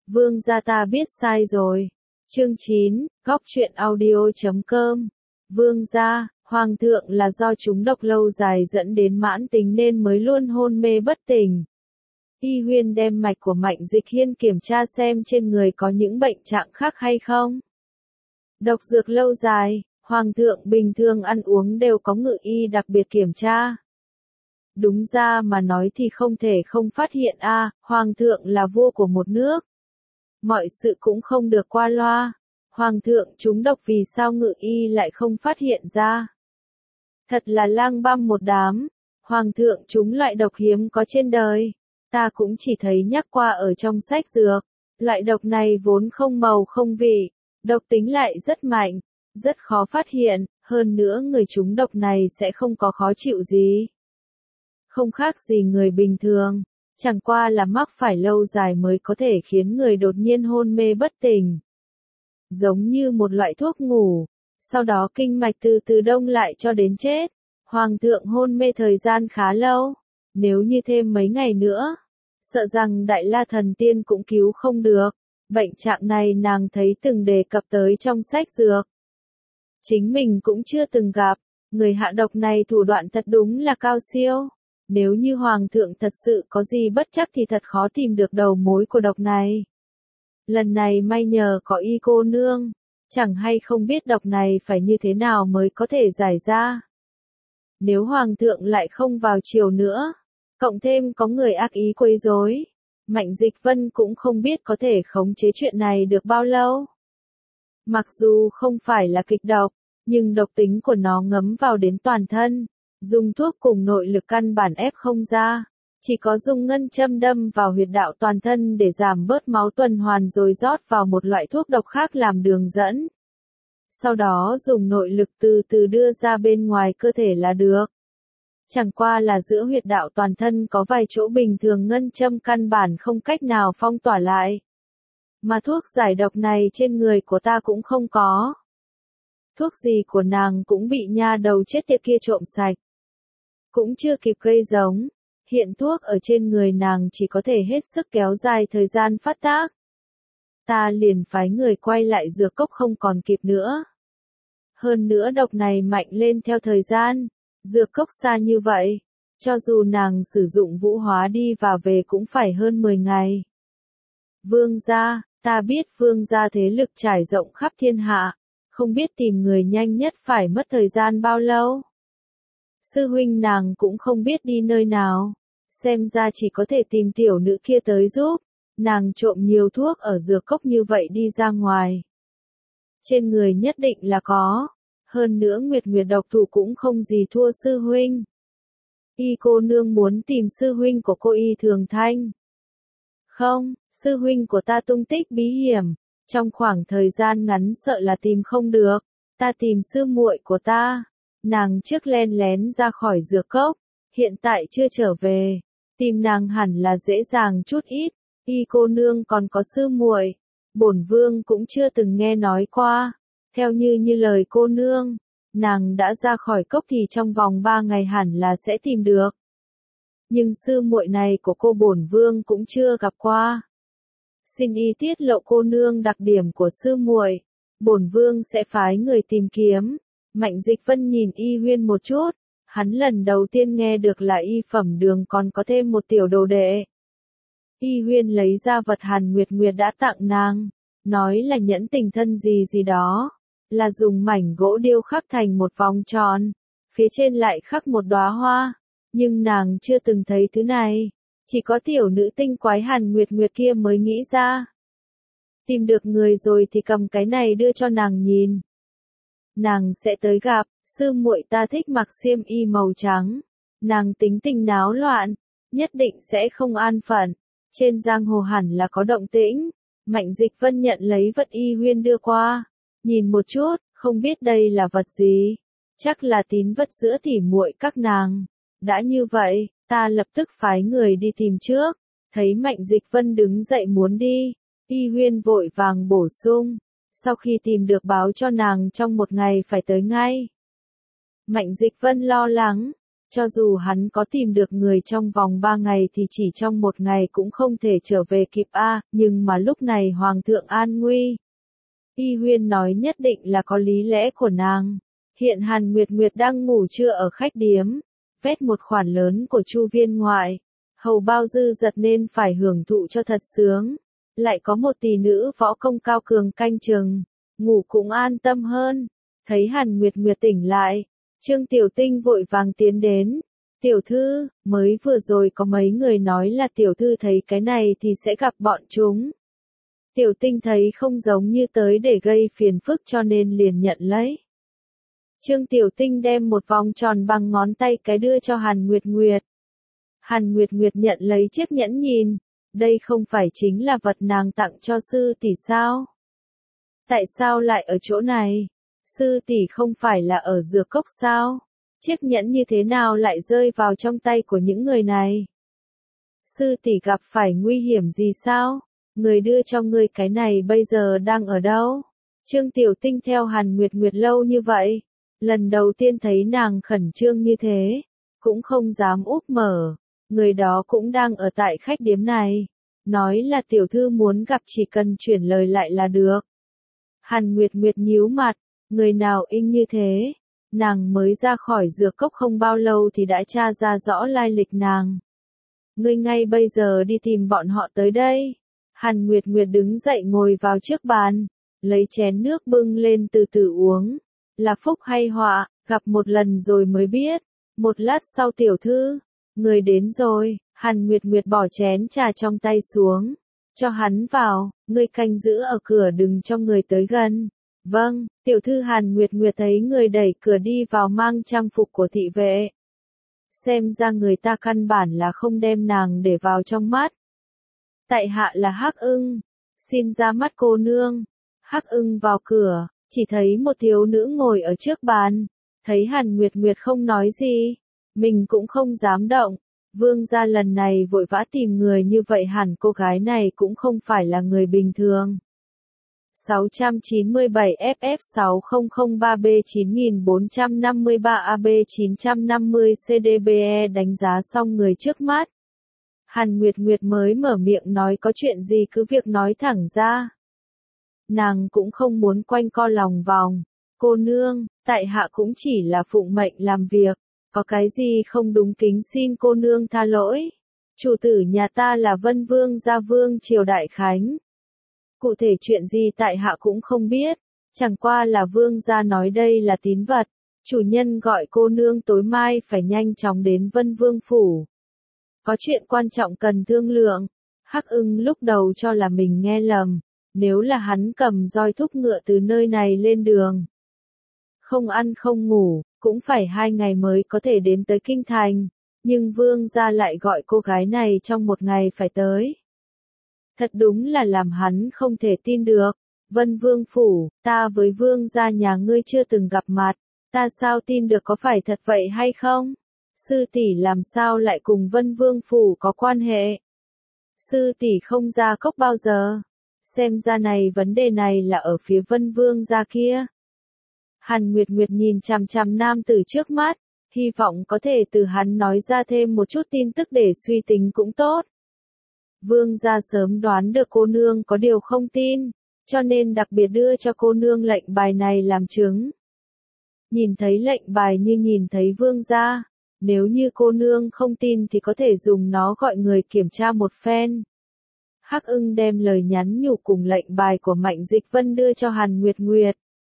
Vương gia ta biết sai rồi. Chương 9, Góc truyện audio.com. Vương gia, hoàng thượng là do trúng độc lâu dài dẫn đến mãn tính nên mới luôn hôn mê bất tỉnh. Y Huyên đem mạch của Mạnh Dịch Hiên kiểm tra xem trên người có những bệnh trạng khác hay không. Độc dược lâu dài, hoàng thượng bình thường ăn uống đều có ngự y đặc biệt kiểm tra. Đúng ra mà nói thì không thể không phát hiện hoàng thượng là vua của một nước. Mọi sự cũng không được qua loa. Hoàng thượng trúng độc vì sao ngự y lại không phát hiện ra. Thật là lang băm một đám. Hoàng thượng trúng loại độc hiếm có trên đời. Ta cũng chỉ thấy nhắc qua ở trong sách dược. Loại độc này vốn không màu không vị. Độc tính lại rất mạnh. Rất khó phát hiện. Hơn nữa người trúng độc này sẽ không có khó chịu gì. Không khác gì người bình thường. Chẳng qua là mắc phải lâu dài mới có thể khiến người đột nhiên hôn mê bất tỉnh. Giống như một loại thuốc ngủ, sau đó kinh mạch từ từ đông lại cho đến chết. Hoàng thượng hôn mê thời gian khá lâu, nếu như thêm mấy ngày nữa, sợ rằng Đại La Thần Tiên cũng cứu không được. Bệnh trạng này nàng thấy từng đề cập tới trong sách dược. Chính mình cũng chưa từng gặp, người hạ độc này thủ đoạn thật đúng là cao siêu. Nếu như Hoàng thượng thật sự có gì bất chấp thì thật khó tìm được đầu mối của độc này. Lần này may nhờ có Y cô nương, chẳng hay không biết độc này phải như thế nào mới có thể giải ra. Nếu Hoàng thượng lại không vào triều nữa, cộng thêm có người ác ý quấy rối, Mạnh Dịch Vân cũng không biết có thể khống chế chuyện này được bao lâu. Mặc dù không phải là kịch độc, nhưng độc tính của nó ngấm vào đến toàn thân. Dùng thuốc cùng nội lực căn bản ép không ra, chỉ có dùng ngân châm đâm vào huyệt đạo toàn thân để giảm bớt máu tuần hoàn rồi rót vào một loại thuốc độc khác làm đường dẫn. Sau đó dùng nội lực từ từ đưa ra bên ngoài cơ thể là được. Chẳng qua là giữa huyệt đạo toàn thân có vài chỗ bình thường ngân châm căn bản không cách nào phong tỏa lại. Mà thuốc giải độc này trên người của ta cũng không có. Thuốc gì của nàng cũng bị nha đầu chết tiệt kia trộm sạch. Cũng chưa kịp gây giống, hiện thuốc ở trên người nàng chỉ có thể hết sức kéo dài thời gian phát tác. Ta liền phái người quay lại dược cốc không còn kịp nữa. Hơn nữa độc này mạnh lên theo thời gian, dược cốc xa như vậy, cho dù nàng sử dụng vũ hóa đi và về cũng phải hơn 10 ngày. Vương gia, ta biết vương gia thế lực trải rộng khắp thiên hạ, không biết tìm người nhanh nhất phải mất thời gian bao lâu. Sư huynh nàng cũng không biết đi nơi nào, xem ra chỉ có thể tìm tiểu nữ kia tới giúp, nàng trộm nhiều thuốc ở dược cốc như vậy đi ra ngoài. Trên người nhất định là có, hơn nữa Nguyệt Nguyệt độc thủ cũng không gì thua sư huynh. Y cô nương muốn tìm sư huynh của cô Y Thường Thanh. Không, sư huynh của ta tung tích bí hiểm, trong khoảng thời gian ngắn sợ là tìm không được, ta tìm sư muội của ta. Nàng trước len lén ra khỏi dược cốc, hiện tại chưa trở về, tìm nàng hẳn là dễ dàng chút ít. Y cô nương còn có sư muội, bổn vương cũng chưa từng nghe nói qua. Theo như lời cô nương, nàng đã ra khỏi cốc thì trong vòng 3 ngày hẳn là sẽ tìm được. Nhưng sư muội này của cô bổn vương cũng chưa gặp qua. Xin y tiết lộ cô nương đặc điểm của sư muội, bổn vương sẽ phái người tìm kiếm. Mạnh Dịch Vân nhìn Y Huyên một chút, hắn lần đầu tiên nghe được là Y Phẩm Đường còn có thêm một tiểu đồ đệ. Y Huyên lấy ra vật Hàn Nguyệt Nguyệt đã tặng nàng, nói là nhẫn tình thân gì gì đó, là dùng mảnh gỗ điêu khắc thành một vòng tròn, phía trên lại khắc một đóa hoa, nhưng nàng chưa từng thấy thứ này, chỉ có tiểu nữ tinh quái Hàn Nguyệt Nguyệt kia mới nghĩ ra. Tìm được người rồi thì cầm cái này đưa cho nàng nhìn. Nàng sẽ tới gặp, sư muội ta thích mặc xiêm y màu trắng. Nàng tính tình náo loạn, nhất định sẽ không an phận. Trên giang hồ hẳn là có động tĩnh. Mạnh Dịch Vân nhận lấy vật Y Huyên đưa qua. Nhìn một chút, không biết đây là vật gì. Chắc là tín vật giữa tỉ muội các nàng. Đã như vậy, ta lập tức phái người đi tìm trước. Thấy Mạnh Dịch Vân đứng dậy muốn đi, Y Huyên vội vàng bổ sung. Sau khi tìm được báo cho nàng trong 1 ngày phải tới ngay. Mạnh Dịch Vân lo lắng, Cho dù hắn có tìm được người trong vòng 3 ngày thì chỉ trong 1 ngày cũng không thể trở về kịp nhưng mà lúc này Hoàng thượng an nguy. Y Huyên nói nhất định là có lý lẽ của nàng. Hiện Hàn Nguyệt Nguyệt đang ngủ trưa ở khách điếm, vét một khoản lớn của Chu viên ngoại. Hầu bao dư giật nên phải hưởng thụ cho thật sướng. Lại có một tỷ nữ võ công cao cường canh chừng, ngủ cũng an tâm hơn. Thấy Hàn Nguyệt Nguyệt tỉnh lại, Trương Tiểu Tinh vội vàng tiến đến. Tiểu thư, mới vừa rồi có mấy người nói là tiểu thư thấy cái này thì sẽ gặp bọn chúng. Tiểu Tinh thấy không giống như tới để gây phiền phức cho nên liền nhận lấy. Trương Tiểu Tinh đem một vòng tròn bằng ngón tay cái đưa cho Hàn Nguyệt Nguyệt. Hàn Nguyệt Nguyệt nhận lấy chiếc nhẫn nhìn, đây không phải chính là vật nàng tặng cho sư tỷ sao? Tại sao lại ở chỗ này? Sư tỷ không phải là ở Dược Cốc sao? Chiếc nhẫn như thế nào lại rơi vào trong tay của những người này? Sư tỷ gặp phải nguy hiểm gì sao? Người đưa cho ngươi cái này bây giờ đang ở đâu? Trương Tiểu Tinh theo Hàn Nguyệt Nguyệt lâu như vậy, lần đầu tiên thấy nàng khẩn trương như thế, cũng không dám úp mở. Người đó cũng đang ở tại khách điếm này, nói là tiểu thư muốn gặp chỉ cần chuyển lời lại là được. Hàn Nguyệt Nguyệt nhíu mặt, người nào inh như thế? Nàng mới ra khỏi Dược Cốc không bao lâu thì đã tra ra rõ lai lịch nàng. Ngươi ngay bây giờ đi tìm bọn họ tới đây. Hàn Nguyệt Nguyệt đứng dậy ngồi vào trước bàn, lấy chén nước bưng lên từ từ uống. Là phúc hay họa, gặp một lần rồi mới biết. Một lát sau tiểu thư, người đến rồi. Hàn Nguyệt Nguyệt bỏ chén trà trong tay xuống, cho hắn vào, ngươi canh giữ ở cửa đừng cho người tới gần. Vâng, tiểu thư. Hàn Nguyệt Nguyệt thấy người đẩy cửa đi vào mang trang phục của thị vệ. Xem ra người ta căn bản là không đem nàng để vào trong mắt. Tại hạ là Hắc Ưng, xin ra mắt cô nương. Hắc Ưng vào cửa, chỉ thấy một thiếu nữ ngồi ở trước bàn. Thấy Hàn Nguyệt Nguyệt không nói gì, mình cũng không dám động. Vương gia lần này vội vã tìm người như vậy hẳn cô gái này cũng không phải là người bình thường. 697 FF6003B 9453AB 950 CDBE đánh giá xong người trước mắt. Hàn Nguyệt Nguyệt mới mở miệng nói có chuyện gì cứ việc nói thẳng ra. Nàng cũng không muốn quanh co lòng vòng. Cô nương, tại hạ cũng chỉ là phụng mệnh làm việc. Có cái gì không đúng kính xin cô nương tha lỗi. Chủ tử nhà ta là Vân Vương gia Vương Triều Đại Khánh. Cụ thể chuyện gì tại hạ cũng không biết. Chẳng qua là Vương gia nói đây là tín vật. Chủ nhân gọi cô nương tối mai phải nhanh chóng đến Vân Vương phủ. Có chuyện quan trọng cần thương lượng. Hắc Ưng lúc đầu cho là mình nghe lầm. Nếu là hắn cầm roi thúc ngựa từ nơi này lên đường, không ăn không ngủ, cũng phải 2 ngày mới có thể đến tới kinh thành. Nhưng vương gia lại gọi cô gái này trong 1 ngày phải tới. Thật đúng là làm hắn không thể tin được. Vân Vương phủ, ta với vương gia nhà ngươi chưa từng gặp mặt. Ta sao tin được có phải thật vậy hay không? Sư tỷ làm sao lại cùng Vân Vương phủ có quan hệ? Sư tỷ không ra cốc bao giờ. Xem ra này vấn đề này là ở phía Vân Vương gia kia. Hàn Nguyệt Nguyệt nhìn chằm chằm nam tử trước mắt, hy vọng có thể từ hắn nói ra thêm một chút tin tức để suy tính cũng tốt. Vương gia sớm đoán được cô nương có điều không tin, cho nên đặc biệt đưa cho cô nương lệnh bài này làm chứng. Nhìn thấy lệnh bài như nhìn thấy vương gia, nếu như cô nương không tin thì có thể dùng nó gọi người kiểm tra một phen. Hắc Ưng đem lời nhắn nhủ cùng lệnh bài của Mạnh Dịch Vân đưa cho Hàn Nguyệt Nguyệt.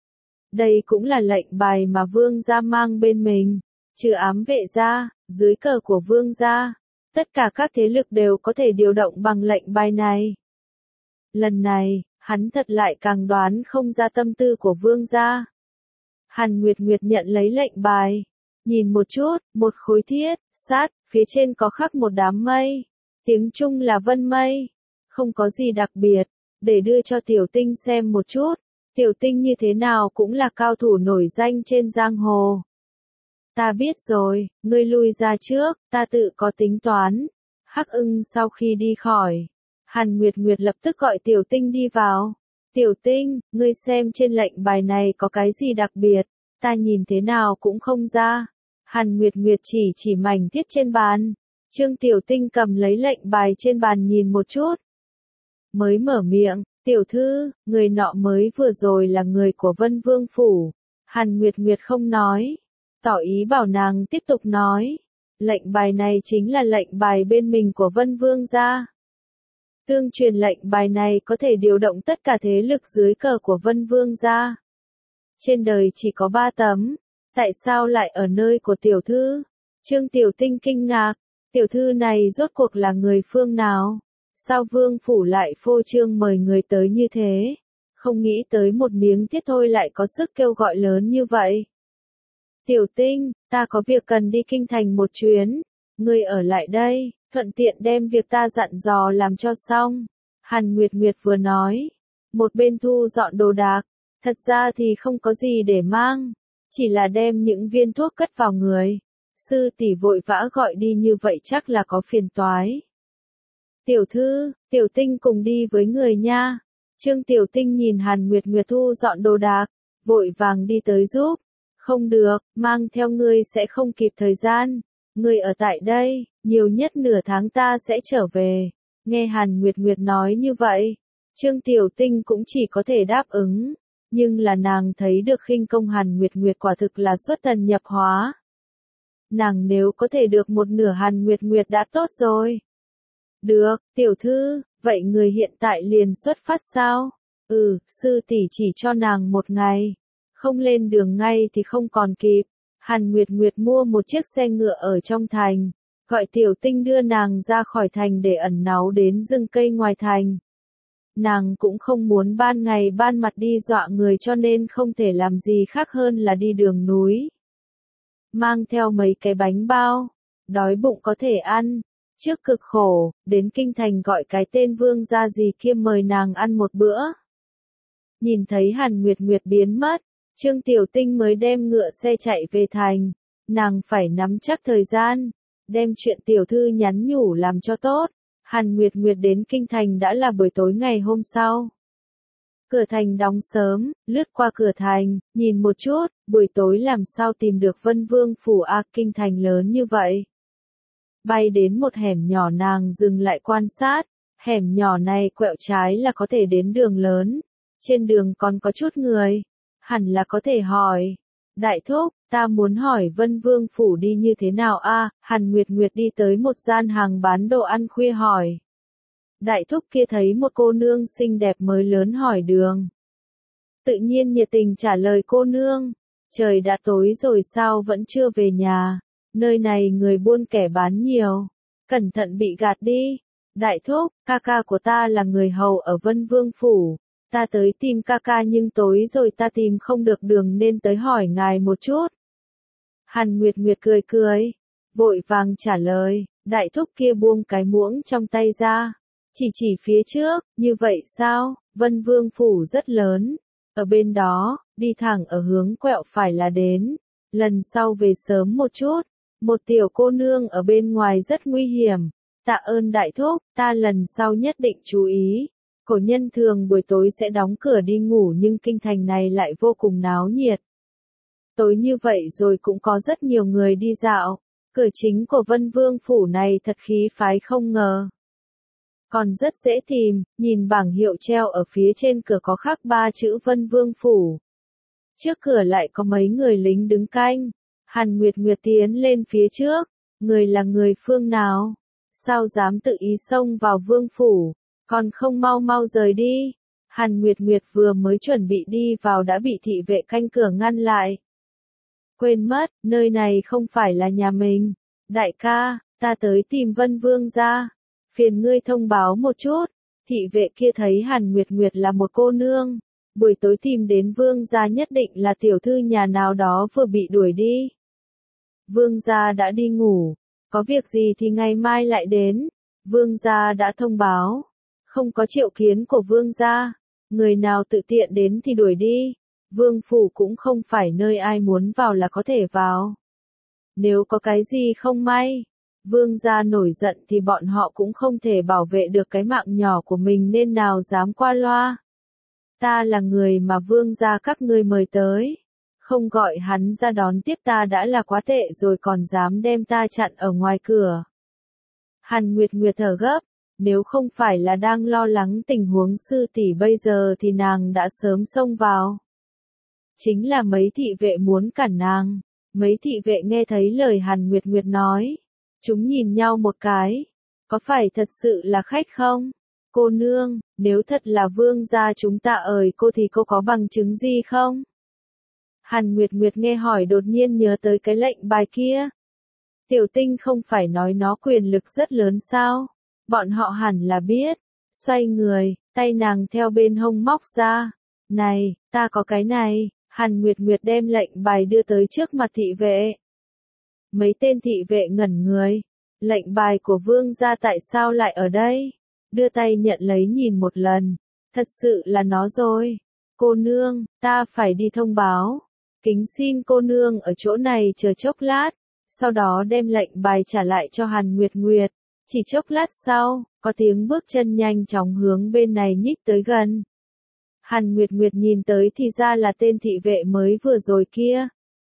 Đây cũng là lệnh bài mà vương gia mang bên mình, trừ ám vệ gia, dưới cờ của vương gia, tất cả các thế lực đều có thể điều động bằng lệnh bài này. Lần này, hắn thật lại càng đoán không ra tâm tư của vương gia. Hàn Nguyệt Nguyệt nhận lấy lệnh bài, nhìn một chút, một khối thiết, sắt, phía trên có khắc một đám mây, tiếng Trung là vân mây, không có gì đặc biệt, để đưa cho Tiểu Tinh xem một chút. Tiểu Tinh như thế nào cũng là cao thủ nổi danh trên giang hồ. Ta biết rồi, ngươi lui ra trước, ta tự có tính toán. Hắc Ưng sau khi đi khỏi, Hàn Nguyệt Nguyệt lập tức gọi Tiểu Tinh đi vào. Tiểu Tinh, ngươi xem trên lệnh bài này có cái gì đặc biệt, ta nhìn thế nào cũng không ra. Hàn Nguyệt Nguyệt chỉ mảnh thiết trên bàn. Trương Tiểu Tinh cầm lấy lệnh bài trên bàn nhìn một chút. Mới mở miệng, tiểu thư, người nọ mới vừa rồi là người của Vân Vương Phủ. Hàn Nguyệt Nguyệt không nói. Tỏ ý bảo nàng tiếp tục nói. Lệnh bài này chính là lệnh bài bên mình của Vân Vương gia. Tương truyền lệnh bài này có thể điều động tất cả thế lực dưới cờ của Vân Vương gia. Trên đời chỉ có 3 tấm. Tại sao lại ở nơi của tiểu thư? Trương Tiểu Tinh kinh ngạc. Tiểu thư này rốt cuộc là người phương nào? Sao Vương Phủ lại phô trương mời người tới như thế? Không nghĩ tới một miếng thiết thôi lại có sức kêu gọi lớn như vậy. Tiểu Tinh, ta có việc cần đi kinh thành một chuyến. Ngươi ở lại đây, thuận tiện đem việc ta dặn dò làm cho xong. Hàn Nguyệt Nguyệt vừa nói. Một bên thu dọn đồ đạc. Thật ra thì không có gì để mang. Chỉ là đem những viên thuốc cất vào người. Sư tỷ vội vã gọi đi như vậy chắc là có phiền toái. Tiểu thư, Tiểu Tinh cùng đi với người nha. Trương Tiểu Tinh nhìn Hàn Nguyệt Nguyệt thu dọn đồ đạc, vội vàng đi tới giúp. Không được, mang theo ngươi sẽ không kịp thời gian. Ngươi ở tại đây, nhiều nhất nửa tháng ta sẽ trở về. Nghe Hàn Nguyệt Nguyệt nói như vậy, Trương Tiểu Tinh cũng chỉ có thể đáp ứng. Nhưng là nàng thấy được khinh công Hàn Nguyệt Nguyệt quả thực là xuất thần nhập hóa. Nàng nếu có thể được một nửa Hàn Nguyệt Nguyệt đã tốt rồi. Được, tiểu thư, vậy người hiện tại liền xuất phát sao? Sư tỷ chỉ cho nàng một ngày. Không lên đường ngay thì không còn kịp. Hàn Nguyệt Nguyệt mua một chiếc xe ngựa ở trong thành. Gọi Tiểu Tinh đưa nàng ra khỏi thành để ẩn náu đến rừng cây ngoài thành. Nàng cũng không muốn ban ngày ban mặt đi dọa người cho nên không thể làm gì khác hơn là đi đường núi. Mang theo mấy cái bánh bao, đói bụng có thể ăn. Trước cực khổ, đến kinh thành gọi cái tên Vương gia gì kia mời nàng ăn một bữa. Nhìn thấy Hàn Nguyệt Nguyệt biến mất, Trương Tiểu Tinh mới đem ngựa xe chạy về thành. Nàng phải nắm chắc thời gian, đem chuyện tiểu thư nhắn nhủ làm cho tốt. Hàn Nguyệt Nguyệt đến kinh thành đã là buổi tối ngày hôm sau. Cửa thành đóng sớm, lướt qua cửa thành, nhìn một chút, buổi tối làm sao tìm được Vân Vương Phủ kinh thành lớn như vậy. Bay đến một hẻm nhỏ nàng dừng lại quan sát, hẻm nhỏ này quẹo trái là có thể đến đường lớn, trên đường còn có chút người, hẳn là có thể hỏi. Đại thúc, ta muốn hỏi Vân Vương Phủ đi như thế nào Hàn Nguyệt Nguyệt đi tới một gian hàng bán đồ ăn khuya hỏi. Đại thúc kia thấy một cô nương xinh đẹp mới lớn hỏi đường. Tự nhiên nhiệt tình trả lời cô nương, trời đã tối rồi sao vẫn chưa về nhà, nơi này người buôn kẻ bán nhiều, cẩn thận bị gạt đi. Đại thúc, ca ca của ta là người hầu ở Vân Vương Phủ, ta tới tìm ca ca nhưng tối rồi ta tìm không được đường nên tới hỏi ngài một chút. Hàn Nguyệt Nguyệt cười cười, vội vàng trả lời, đại thúc kia buông cái muỗng trong tay ra. Chỉ phía trước, như vậy sao, Vân Vương Phủ rất lớn, ở bên đó, đi thẳng ở hướng quẹo phải là đến, lần sau về sớm một chút, một tiểu cô nương ở bên ngoài rất nguy hiểm, tạ ơn đại thúc, ta lần sau nhất định chú ý. Cổ nhân thường buổi tối sẽ đóng cửa đi ngủ nhưng kinh thành này lại vô cùng náo nhiệt. Tối như vậy rồi cũng có rất nhiều người đi dạo, cửa chính của Vân Vương Phủ này thật khí phái không ngờ. Còn rất dễ tìm, nhìn bảng hiệu treo ở phía trên cửa có khắc 3 chữ Vân Vương Phủ. Trước cửa lại có mấy người lính đứng canh. Hàn Nguyệt Nguyệt tiến lên phía trước. Người là người phương nào? Sao dám tự ý xông vào Vương Phủ? Còn không mau mau rời đi. Hàn Nguyệt Nguyệt vừa mới chuẩn bị đi vào đã bị thị vệ canh cửa ngăn lại. Quên mất, nơi này không phải là nhà mình. Đại ca, ta tới tìm Vân Vương gia. Phiền ngươi thông báo một chút. Thị vệ kia thấy Hàn Nguyệt Nguyệt là một cô nương. Buổi tối tìm đến Vương gia nhất định là tiểu thư nhà nào đó vừa bị đuổi đi. Vương gia đã đi ngủ. Có việc gì thì ngày mai lại đến. Vương gia đã thông báo. Không có triệu kiến của Vương gia. Người nào tự tiện đến thì đuổi đi. Vương Phủ cũng không phải nơi ai muốn vào là có thể vào. Nếu có cái gì không may, Vương gia nổi giận thì bọn họ cũng không thể bảo vệ được cái mạng nhỏ của mình nên nào dám qua loa. Ta là người mà Vương gia các ngươi mời tới. Không gọi hắn ra đón tiếp ta đã là quá tệ rồi còn dám đem ta chặn ở ngoài cửa. Hàn Nguyệt Nguyệt thở gấp, nếu không phải là đang lo lắng tình huống sư tỷ bây giờ thì nàng đã sớm xông vào. Chính là mấy thị vệ muốn cản nàng. Mấy thị vệ nghe thấy lời Hàn Nguyệt Nguyệt nói. Chúng nhìn nhau một cái. Có phải thật sự là khách không? Cô nương, nếu thật là vương gia chúng ta ời cô thì cô có bằng chứng gì không? Hàn Nguyệt Nguyệt nghe hỏi đột nhiên nhớ tới cái lệnh bài kia. Tiểu Tinh không phải nói nó quyền lực rất lớn sao? Bọn họ hẳn là biết. Xoay người, tay nàng theo bên hông móc ra. Này, ta có cái này. Hàn Nguyệt Nguyệt đem lệnh bài đưa tới trước mặt thị vệ. Mấy tên thị vệ ngẩn người. Lệnh bài của vương gia tại sao lại ở đây? Đưa tay nhận lấy nhìn một lần. Thật sự là nó rồi. Cô nương, ta phải đi thông báo. Kính xin cô nương ở chỗ này chờ chốc lát. Sau đó đem lệnh bài trả lại cho Hàn Nguyệt Nguyệt. Chỉ chốc lát sau, có tiếng bước chân nhanh chóng hướng bên này nhích tới gần. Hàn Nguyệt Nguyệt nhìn tới thì ra là tên thị vệ mới vừa rồi kia.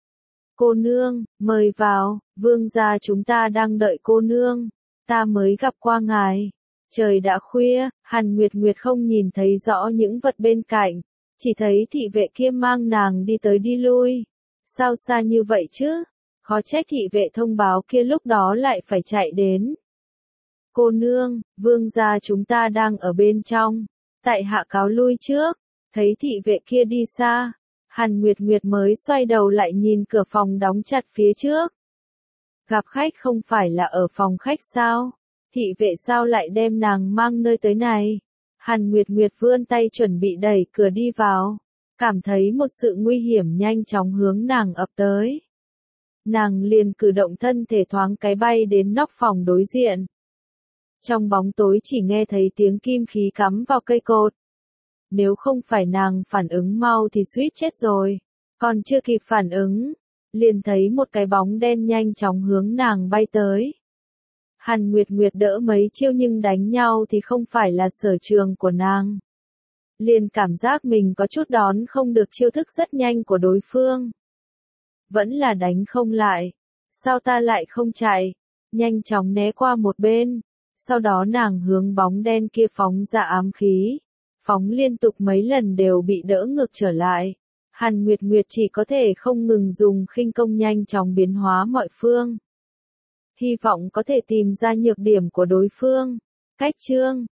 Cô nương, mời vào, vương gia chúng ta đang đợi cô nương. Ta mới gặp qua ngài. Trời đã khuya, Hàn Nguyệt Nguyệt không nhìn thấy rõ những vật bên cạnh. Chỉ thấy thị vệ kia mang nàng đi tới đi lui. Sao xa như vậy chứ? Khó trách thị vệ thông báo kia lúc đó lại phải chạy đến. Cô nương, vương gia chúng ta đang ở bên trong. Tại hạ cáo lui trước. Thấy thị vệ kia đi xa. Hàn Nguyệt Nguyệt mới xoay đầu lại nhìn cửa phòng đóng chặt phía trước. Gặp khách không phải là ở phòng khách sao? Thị vệ sao lại đem nàng mang nơi tới này? Hàn Nguyệt Nguyệt vươn tay chuẩn bị đẩy cửa đi vào. Cảm thấy một sự nguy hiểm nhanh chóng hướng nàng ập tới. Nàng liền cử động thân thể thoáng cái bay đến nóc phòng đối diện. Trong bóng tối chỉ nghe thấy tiếng kim khí cắm vào cây cột. Nếu không phải nàng phản ứng mau thì suýt chết rồi. Còn chưa kịp phản ứng, liền thấy một cái bóng đen nhanh chóng hướng nàng bay tới. Hàn Nguyệt Nguyệt đỡ mấy chiêu nhưng đánh nhau thì không phải là sở trường của nàng. Liền cảm giác mình có chút đón không được chiêu thức rất nhanh của đối phương. Vẫn là đánh không lại. Sao ta lại không chạy? Nhanh chóng né qua một bên. Sau đó nàng hướng bóng đen kia phóng ra ám khí. Phóng liên tục mấy lần đều bị đỡ ngược trở lại. Hàn Nguyệt Nguyệt chỉ có thể không ngừng dùng khinh công nhanh chóng biến hóa mọi phương. Hy vọng có thể tìm ra nhược điểm của đối phương. Cách chương